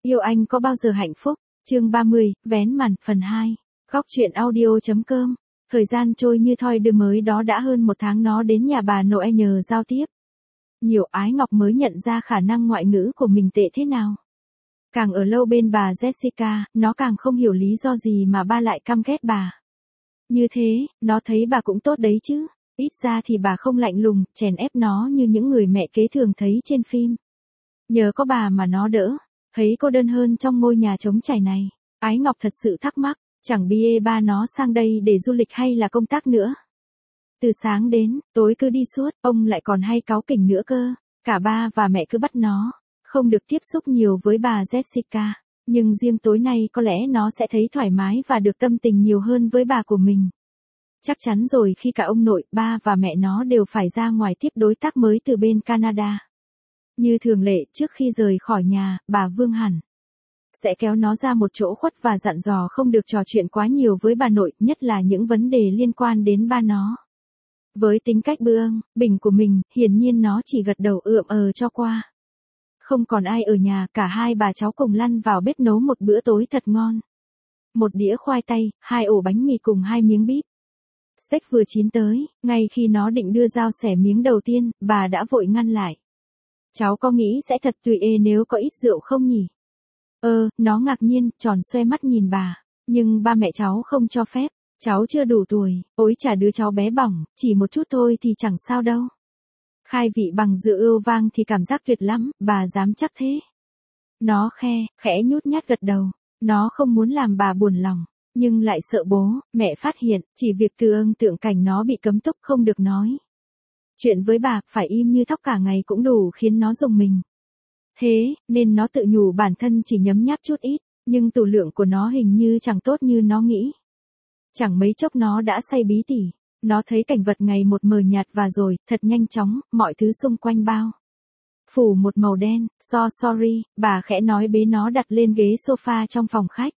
Yêu anh có bao giờ hạnh phúc? Chương 30, vén màn, phần 2. Góc truyện audio.com. Thời gian trôi như thoi đưa, mới đó đã hơn một tháng nó đến nhà bà nội nhờ giao tiếp. Nhiều Ái Ngọc mới nhận ra khả năng ngoại ngữ của mình tệ thế nào. Càng ở lâu bên bà Jessica, nó càng không hiểu lý do gì mà ba lại căm ghét bà. Như thế, nó thấy bà cũng tốt đấy chứ. Ít ra thì bà không lạnh lùng, chèn ép nó như những người mẹ kế thường thấy trên phim. Nhờ có bà mà nó đỡ thấy cô đơn hơn trong ngôi nhà trống trải này. Ái Ngọc thật sự thắc mắc, chẳng bia ba nó sang đây để du lịch hay là công tác nữa. Từ sáng đến tối cứ đi suốt, ông lại còn hay cáu kỉnh nữa cơ. Cả ba và mẹ cứ bắt nó không được tiếp xúc nhiều với bà Jessica. Nhưng riêng tối nay có lẽ nó sẽ thấy thoải mái và được tâm tình nhiều hơn với bà của mình. Chắc chắn rồi, khi cả ông nội, ba và mẹ nó đều phải ra ngoài tiếp đối tác mới từ bên Canada. Như thường lệ, trước khi rời khỏi nhà, bà Vương hẳn sẽ kéo nó ra một chỗ khuất và dặn dò không được trò chuyện quá nhiều với bà nội, nhất là những vấn đề liên quan đến ba nó. Với tính cách bướng bỉnh của mình, hiển nhiên nó chỉ gật đầu cho qua. Không còn ai ở nhà, cả hai bà cháu cùng lăn vào bếp nấu một bữa tối thật ngon. Một đĩa khoai tây, 2 ổ bánh mì cùng 2 miếng bíp steak vừa chín tới. Ngay khi nó định đưa dao xẻ miếng đầu tiên, bà đã vội ngăn lại. Cháu có nghĩ sẽ thật tùy nếu có ít rượu không nhỉ? Nó ngạc nhiên, tròn xoe mắt nhìn bà. Nhưng ba mẹ cháu không cho phép. Cháu chưa đủ tuổi. Ôi chà, đứa cháu bé bỏng, chỉ một chút thôi thì chẳng sao đâu. Khai vị bằng rượu ưu vang thì cảm giác tuyệt lắm, bà dám chắc thế. Nó khẽ nhút nhát gật đầu. Nó không muốn làm bà buồn lòng, nhưng lại sợ bố mẹ phát hiện. Chỉ việc tưởng cảnh nó bị cấm túc không được nói chuyện với bà, phải im như thóc cả ngày cũng đủ khiến nó rùng mình. Thế nên nó tự nhủ bản thân chỉ nhấm nháp chút ít, nhưng tủ lượng của nó hình như chẳng tốt như nó nghĩ. Chẳng mấy chốc nó đã say bí tỉ. Nó thấy cảnh vật ngày một mờ nhạt và rồi, thật nhanh chóng, mọi thứ xung quanh bao phủ một màu đen. Sorry, bà khẽ nói bế nó đặt lên ghế sofa trong phòng khách.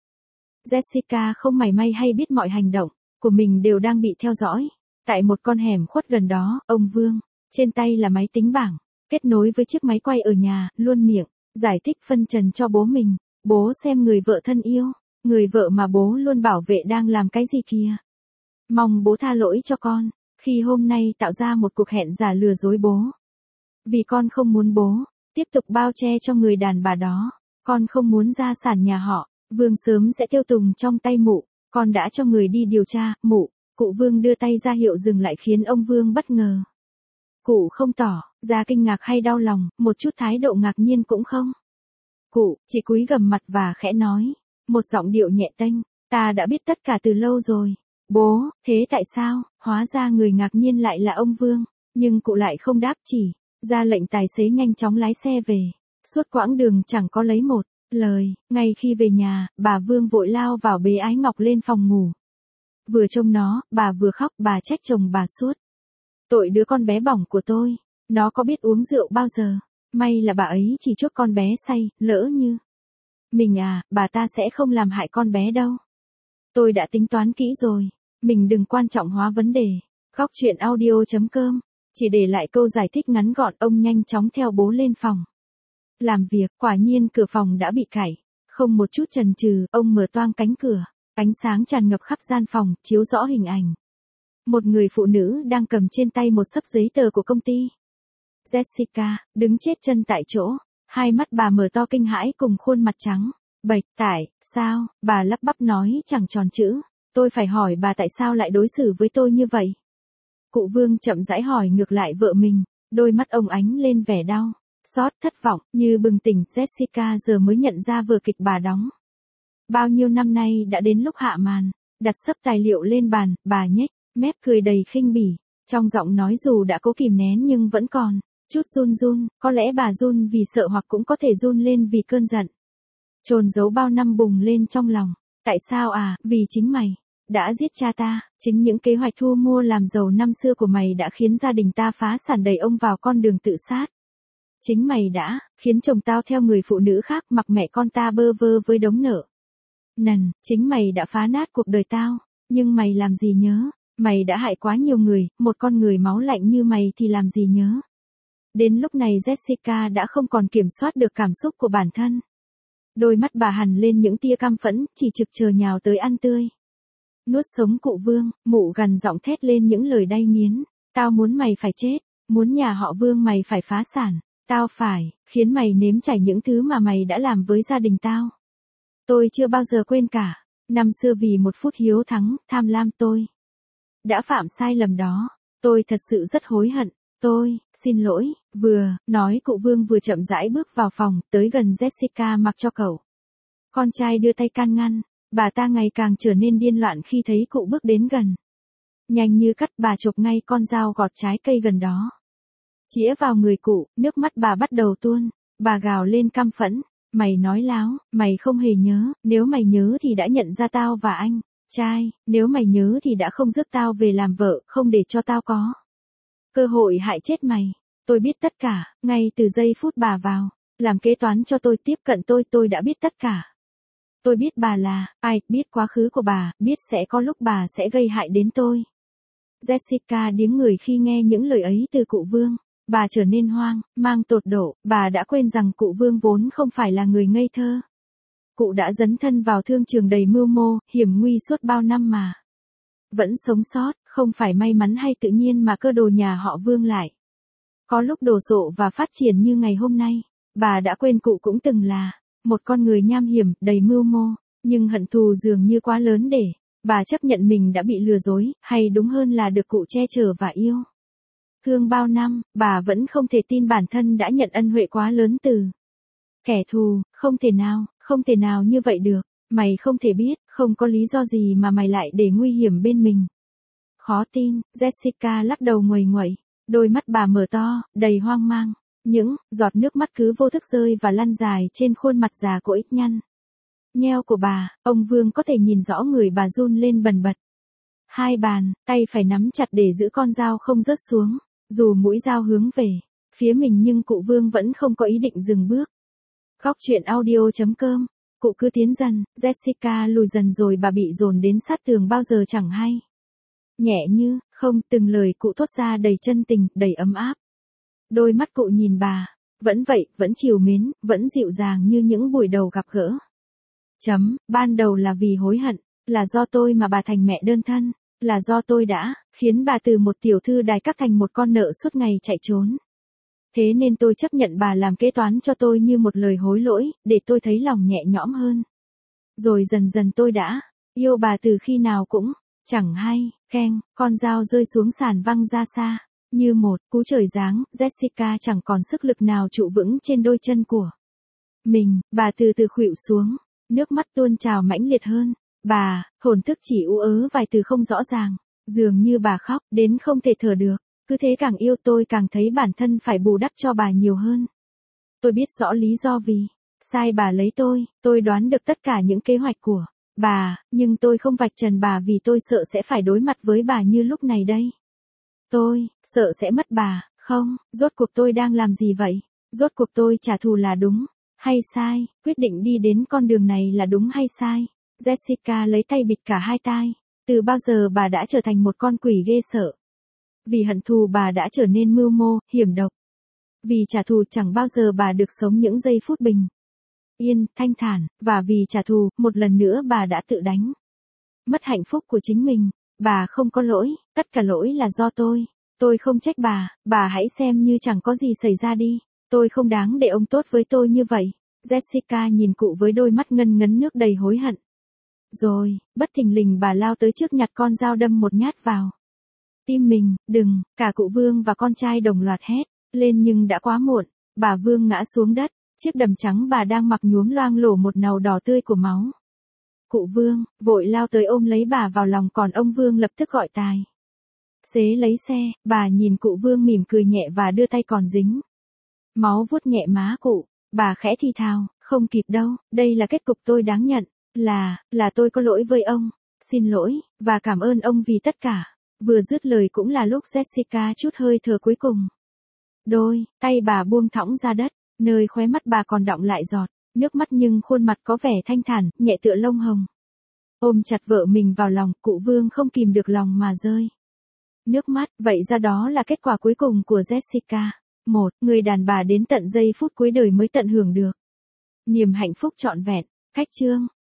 Jessica không mảy may hay biết mọi hành động của mình đều đang bị theo dõi. Tại một con hẻm khuất gần đó, ông Vương, trên tay là máy tính bảng, kết nối với chiếc máy quay ở nhà, luôn miệng giải thích phân trần cho bố mình. Bố xem người vợ thân yêu, người vợ mà bố luôn bảo vệ đang làm cái gì kìa. Mong bố tha lỗi cho con, khi hôm nay tạo ra một cuộc hẹn giả lừa dối bố. Vì con không muốn bố tiếp tục bao che cho người đàn bà đó. Con không muốn gia sản nhà họ Vương sớm sẽ tiêu tùng trong tay mụ. Con đã cho người đi điều tra, mụ. Cụ Vương đưa tay ra hiệu dừng lại khiến ông Vương bất ngờ. Cụ không tỏ ra kinh ngạc hay đau lòng, một chút thái độ ngạc nhiên cũng không. Cụ chỉ cúi gằm mặt và khẽ nói, một giọng điệu nhẹ tênh, ta đã biết tất cả từ lâu rồi. Bố, thế tại sao? Hóa ra người ngạc nhiên lại là ông Vương, nhưng cụ lại không đáp, chỉ ra lệnh tài xế nhanh chóng lái xe về. Suốt quãng đường chẳng có lấy một lời. Ngay khi về nhà, bà Vương vội lao vào bế Ái Ngọc lên phòng ngủ. Vừa trông nó, bà vừa khóc, bà trách chồng bà suốt. Tội đứa con bé bỏng của tôi, nó có biết uống rượu bao giờ. May là bà ấy chỉ chuốc con bé say, lỡ như mình bà ta sẽ không làm hại con bé đâu. Tôi đã tính toán kỹ rồi, mình đừng quan trọng hóa vấn đề. Góc truyện audio.com. Chỉ để lại câu giải thích ngắn gọn, ông nhanh chóng theo bố lên phòng làm việc. Quả nhiên cửa phòng đã bị cạy. Không một chút chần chừ, ông mở toang cánh cửa. Ánh sáng tràn ngập khắp gian phòng, chiếu rõ hình ảnh một người phụ nữ đang cầm trên tay một xấp giấy tờ của công ty. Jessica đứng chết chân tại chỗ, hai mắt bà mở to kinh hãi cùng khuôn mặt trắng bệch. Tại sao? Bà lắp bắp nói chẳng tròn chữ. Tôi phải hỏi bà tại sao lại đối xử với tôi như vậy. Cụ Vương chậm rãi hỏi ngược lại vợ mình, đôi mắt ông ánh lên vẻ đau xót, thất vọng. Như bừng tỉnh, Jessica giờ mới nhận ra vở kịch bà đóng bao nhiêu năm nay đã đến lúc hạ màn. Đặt xấp tài liệu lên bàn, bà nhếch mép cười đầy khinh bỉ. Trong giọng nói dù đã cố kìm nén nhưng vẫn còn chút run. Có lẽ bà run vì sợ, hoặc cũng có thể run lên vì cơn giận chồn giấu bao năm bùng lên trong lòng. Tại sao vì chính mày đã giết cha ta. Chính những kế hoạch thu mua làm giàu năm xưa của mày đã khiến gia đình ta phá sản, đẩy ông vào con đường tự sát. Chính mày đã khiến chồng tao theo người phụ nữ khác, mặc mẹ con ta bơ vơ với đống nợ nần. Chính mày đã phá nát cuộc đời tao. Nhưng mày làm gì nhớ. Mày đã hại quá nhiều người, một con người máu lạnh như mày thì làm gì nhớ. Đến lúc này Jessica đã không còn kiểm soát được cảm xúc của bản thân. Đôi mắt bà hằn lên những tia căm phẫn, chỉ trực chờ nhào tới ăn tươi. Nuốt sống cụ Vương, Mụ gằn giọng thét lên những lời đay nghiến. Tao muốn mày phải chết, muốn nhà họ Vương mày phải phá sản. Tao phải, khiến mày nếm trải những thứ mà mày đã làm với gia đình tao. Tôi chưa bao giờ quên cả. Năm xưa vì một phút hiếu thắng, tham lam tôi đã phạm sai lầm đó. Tôi thật sự rất hối hận. Tôi, xin lỗi. Vừa, nói cụ Vương vừa chậm rãi bước vào phòng, tới gần Jessica mặc cho cậu. Con trai đưa tay can ngăn. Bà ta ngày càng trở nên điên loạn khi thấy cụ bước đến gần. Nhanh như cắt bà chộp ngay con dao gọt trái cây gần đó. Chĩa vào người cụ, nước mắt bà bắt đầu tuôn. Bà gào lên căm phẫn. Mày nói láo, mày không hề nhớ, nếu mày nhớ thì đã nhận ra tao và anh trai, nếu mày nhớ thì đã không rước tao về làm vợ, không để cho tao có cơ hội hại chết mày. Tôi biết tất cả, ngay từ giây phút bà vào làm kế toán cho tôi, tiếp cận tôi đã biết tất cả. Tôi biết bà là ai, biết quá khứ của bà, biết sẽ có lúc bà sẽ gây hại đến tôi. Jessica điếng người khi nghe những lời ấy từ cụ Vương. Bà trở nên hoang mang tột độ, bà đã quên rằng cụ Vương vốn không phải là người ngây thơ. Cụ đã dấn thân vào thương trường đầy mưu mô, hiểm nguy suốt bao năm mà vẫn sống sót, không phải may mắn hay tự nhiên mà cơ đồ nhà họ Vương lại có lúc đổ sộ và phát triển như ngày hôm nay. Bà đã quên cụ cũng từng là một con người nham hiểm, đầy mưu mô, nhưng hận thù dường như quá lớn để bà chấp nhận mình đã bị lừa dối, hay đúng hơn là được cụ che chở và yêu thương bao năm. Bà vẫn không thể tin bản thân đã nhận ân huệ quá lớn từ kẻ thù. Không thể nào như vậy được. Mày không thể biết, không có lý do gì mà mày lại để nguy hiểm bên mình. Khó tin. Jessica lắc đầu nguầy nguậy. Đôi mắt bà mở to, đầy hoang mang. Những giọt nước mắt cứ vô thức rơi và lăn dài trên khuôn mặt già cỗi nhăn nheo của bà. Ông Vương có thể nhìn rõ người bà run lên bần bật. Hai bàn tay phải nắm chặt để giữ con dao không rớt xuống. Dù mũi dao hướng về phía mình nhưng cụ Vương vẫn không có ý định dừng bước. Góc truyện audio.com. Cụ cứ tiến dần, Jessica lùi dần rồi bà bị dồn đến sát tường bao giờ chẳng hay. Nhẹ như không, từng lời cụ thốt ra đầy chân tình, đầy ấm áp. Đôi mắt cụ nhìn bà, vẫn vậy, vẫn trìu mến, vẫn dịu dàng như những buổi đầu gặp gỡ. Ban đầu là vì hối hận, là do tôi mà bà thành mẹ đơn thân, là do tôi đã khiến bà từ một tiểu thư đài các thành một con nợ suốt ngày chạy trốn. Thế nên tôi chấp nhận bà làm kế toán cho tôi như một lời hối lỗi, để tôi thấy lòng nhẹ nhõm hơn. Rồi dần dần tôi đã yêu bà từ khi nào cũng chẳng hay. Keng, con dao rơi xuống sàn văng ra xa. Như một cú trời giáng, Jessica chẳng còn sức lực nào trụ vững trên đôi chân của mình. Bà từ từ khuỵu xuống, nước mắt tuôn trào mãnh liệt hơn. Bà, hồn thức chỉ ú ớ vài từ không rõ ràng. Dường như bà khóc đến không thể thở được. Cứ thế càng yêu tôi càng thấy bản thân phải bù đắp cho bà nhiều hơn. Tôi biết rõ lý do vì sai bà lấy tôi đoán được tất cả những kế hoạch của bà, nhưng tôi không vạch trần bà vì tôi sợ sẽ phải đối mặt với bà như lúc này đây. Tôi sợ sẽ mất bà. Không, rốt cuộc tôi đang làm gì vậy? Rốt cuộc tôi trả thù là đúng hay sai? Quyết định đi đến con đường này là đúng hay sai? Jessica lấy tay bịt cả hai tai. Từ bao giờ bà đã trở thành một con quỷ ghê sợ? Vì hận thù bà đã trở nên mưu mô, hiểm độc. Vì trả thù chẳng bao giờ bà được sống những giây phút bình yên, thanh thản, và vì trả thù, một lần nữa bà đã tự đánh mất hạnh phúc của chính mình. Bà không có lỗi, tất cả lỗi là do tôi. Tôi không trách bà hãy xem như chẳng có gì xảy ra đi. Tôi không đáng để ông tốt với tôi như vậy. Jessica nhìn cụ với đôi mắt ngân ngấn nước đầy hối hận. Rồi, bất thình lình bà lao tới trước nhặt con dao đâm một nhát vào tim mình. Đừng, cả cụ Vương và con trai đồng loạt hét lên nhưng đã quá muộn. Bà Vương ngã xuống đất, chiếc đầm trắng bà đang mặc nhuốm loang lổ một màu đỏ tươi của máu. Cụ Vương vội lao tới ôm lấy bà vào lòng, còn ông Vương lập tức gọi tài xế lấy xe. Bà nhìn cụ Vương mỉm cười nhẹ và đưa tay còn dính máu vuốt nhẹ má cụ. Bà khẽ thì thào, không kịp đâu, đây là kết cục tôi đáng nhận, là tôi có lỗi với ông, xin lỗi, và cảm ơn ông vì tất cả. Vừa dứt lời cũng là lúc Jessica trút hơi thở cuối cùng. Đôi tay bà buông thõng ra đất, nơi khóe mắt bà còn đọng lại giọt nước mắt nhưng khuôn mặt có vẻ thanh thản, nhẹ tựa lông hồng. Ôm chặt vợ mình vào lòng, cụ Vương không kìm được lòng mà rơi nước mắt. Vậy ra đó là kết quả cuối cùng của Jessica. Một người đàn bà đến tận giây phút cuối đời mới tận hưởng được Niềm hạnh phúc trọn vẹn. Cách chương.